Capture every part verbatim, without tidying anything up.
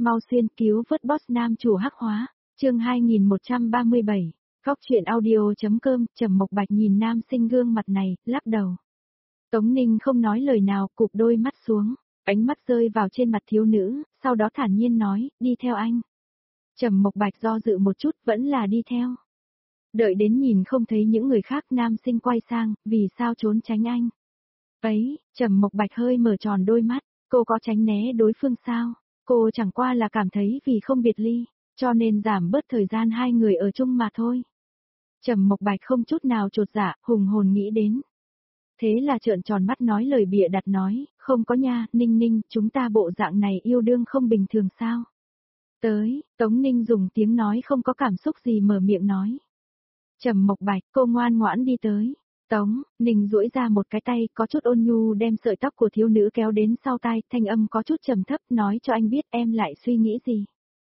mau xuyên cứu vớt boss nam chủ hắc hóa, chương hai nghìn một trăm ba mươi bảy, Góc truyện audio.com, Trầm Mộc Bạch nhìn nam sinh gương mặt này, lắc đầu. Tống Ninh không nói lời nào, cụp đôi mắt xuống, ánh mắt rơi vào trên mặt thiếu nữ, sau đó thản nhiên nói, đi theo anh. Trầm Mộc Bạch do dự một chút, vẫn là đi theo. Đợi đến nhìn không thấy những người khác, nam sinh quay sang, vì sao trốn tránh anh? Ấy, Trầm Mộc Bạch hơi mở tròn đôi mắt, cô có tránh né đối phương sao? Cô chẳng qua là cảm thấy vì không biệt ly, cho nên giảm bớt thời gian hai người ở chung mà thôi. Trầm Mộc Bạch không chút nào chột dạ, hùng hồn nghĩ đến. Thế là trợn tròn mắt nói lời bịa đặt nói, không có nha, Ninh Ninh, chúng ta bộ dạng này yêu đương không bình thường sao? Tới, Tống Ninh dùng tiếng nói không có cảm xúc gì mở miệng nói. Trầm Mộc Bạch, cô ngoan ngoãn đi tới. Tống Ninh duỗi ra một cái tay, có chút ôn nhu đem sợi tóc của thiếu nữ kéo đến sau tai, thanh âm có chút trầm thấp, nói cho anh biết em lại suy nghĩ gì.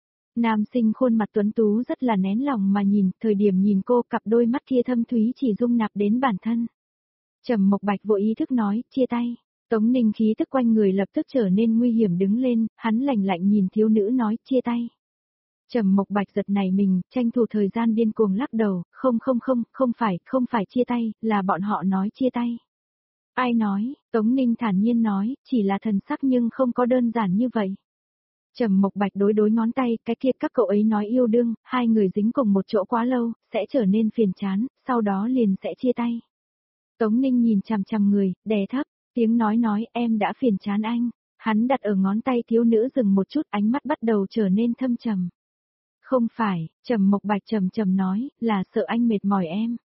Nam sinh khuôn mặt tuấn tú rất là nén lòng mà nhìn, thời điểm nhìn cô, cặp đôi mắt kia thâm thúy chỉ dung nạp đến bản thân. Trầm Mộc Bạch vội ý thức nói, chia tay. Tống Ninh khí tức quanh người lập tức trở nên nguy hiểm đứng lên, hắn lạnh lạnh nhìn thiếu nữ nói, chia tay. Trầm Mộc Bạch giật nảy mình, tranh thủ thời gian điên cuồng lắc đầu, không không không, không phải, không phải chia tay, là bọn họ nói chia tay. Ai nói? Tống Ninh thản nhiên nói, chỉ là thần sắc nhưng không có đơn giản như vậy. Trầm Mộc Bạch đối đối ngón tay, cái kia các cậu ấy nói yêu đương, hai người dính cùng một chỗ quá lâu, sẽ trở nên phiền chán, sau đó liền sẽ chia tay. Tống Ninh nhìn chằm chằm người, đè thấp, tiếng nói nói em đã phiền chán anh. Hắn đặt ở ngón tay thiếu nữ dừng một chút, ánh mắt bắt đầu trở nên thâm trầm. Không phải, Trầm Mộc Bạch trầm trầm nói, là sợ anh mệt mỏi em.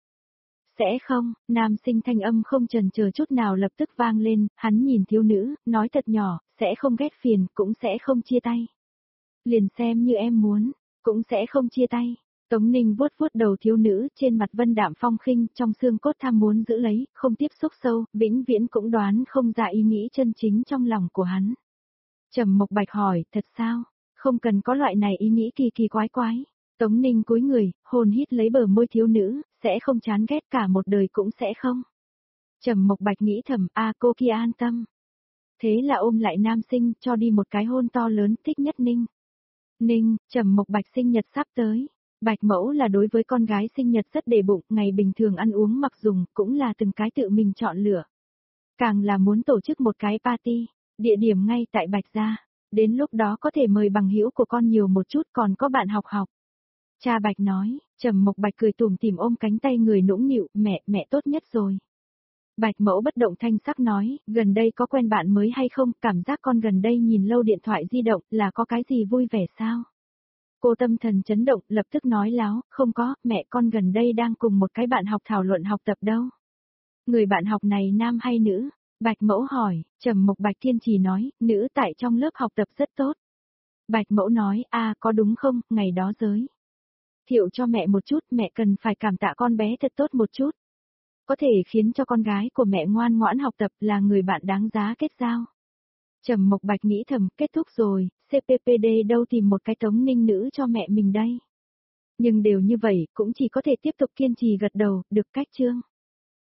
Sẽ không, nam sinh thanh âm không chần chờ chút nào lập tức vang lên, hắn nhìn thiếu nữ, nói thật nhỏ, sẽ không ghét phiền, cũng sẽ không chia tay. Liền xem như em muốn, cũng sẽ không chia tay. Tống Ninh vuốt vuốt đầu thiếu nữ, trên mặt vân đạm phong khinh, trong xương cốt tham muốn giữ lấy, không tiếp xúc sâu, vĩnh viễn cũng đoán không ra ý nghĩ chân chính trong lòng của hắn. Trầm Mộc Bạch hỏi, thật sao? Không cần có loại này ý nghĩ kỳ kỳ quái quái. Tống Ninh cúi người, hôn hít lấy bờ môi thiếu nữ, sẽ không chán ghét cả một đời cũng sẽ không. Trầm Mộc Bạch nghĩ thầm, a cô kia an tâm. Thế là ôm lại nam sinh, cho đi một cái hôn to lớn, thích nhất Ninh. Ninh, Trầm Mộc Bạch sinh nhật sắp tới. Bạch mẫu là đối với con gái sinh nhật rất để bụng, ngày bình thường ăn uống mặc dùng, cũng là từng cái tự mình chọn lựa. Càng là muốn tổ chức một cái party, địa điểm ngay tại Bạch gia. Đến lúc đó có thể mời bằng hữu của con nhiều một chút, còn có bạn học học. Cha Bạch nói, Trầm Mộc Bạch cười tủm tỉm ôm cánh tay người nũng nịu, mẹ, mẹ tốt nhất rồi. Bạch mẫu bất động thanh sắc nói, gần đây có quen bạn mới hay không, cảm giác con gần đây nhìn lâu điện thoại di động, là có cái gì vui vẻ sao? Cô tâm thần chấn động, lập tức nói láo, không có, mẹ con gần đây đang cùng một cái bạn học thảo luận học tập đâu. Người bạn học này nam hay nữ? Bạch mẫu hỏi, Trầm Mộc Bạch kiên trì nói, nữ tại trong lớp học tập rất tốt. Bạch mẫu nói, a có đúng không, ngày đó giới. Thiệu cho mẹ một chút, mẹ cần phải cảm tạ con bé thật tốt một chút. Có thể khiến cho con gái của mẹ ngoan ngoãn học tập là người bạn đáng giá kết giao. Trầm Mộc Bạch nghĩ thầm, kết thúc rồi, xê pê pê đê đâu tìm một cái Tống Ninh nữ cho mẹ mình đây. Nhưng đều như vậy, cũng chỉ có thể tiếp tục kiên trì gật đầu, được cách chương.